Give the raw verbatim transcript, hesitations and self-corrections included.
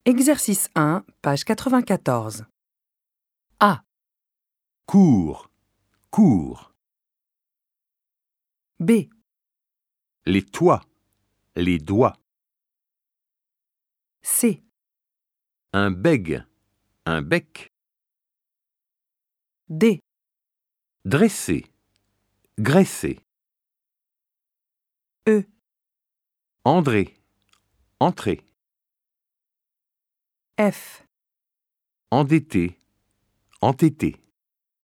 Exercice un, page quatre-vingt-quatorze. A. Cours, cours. B. Les toits, les doigts. C. Un bègue, un bec. D. Dresser, graisser. E. André, entrer. F. Endetté, entêté.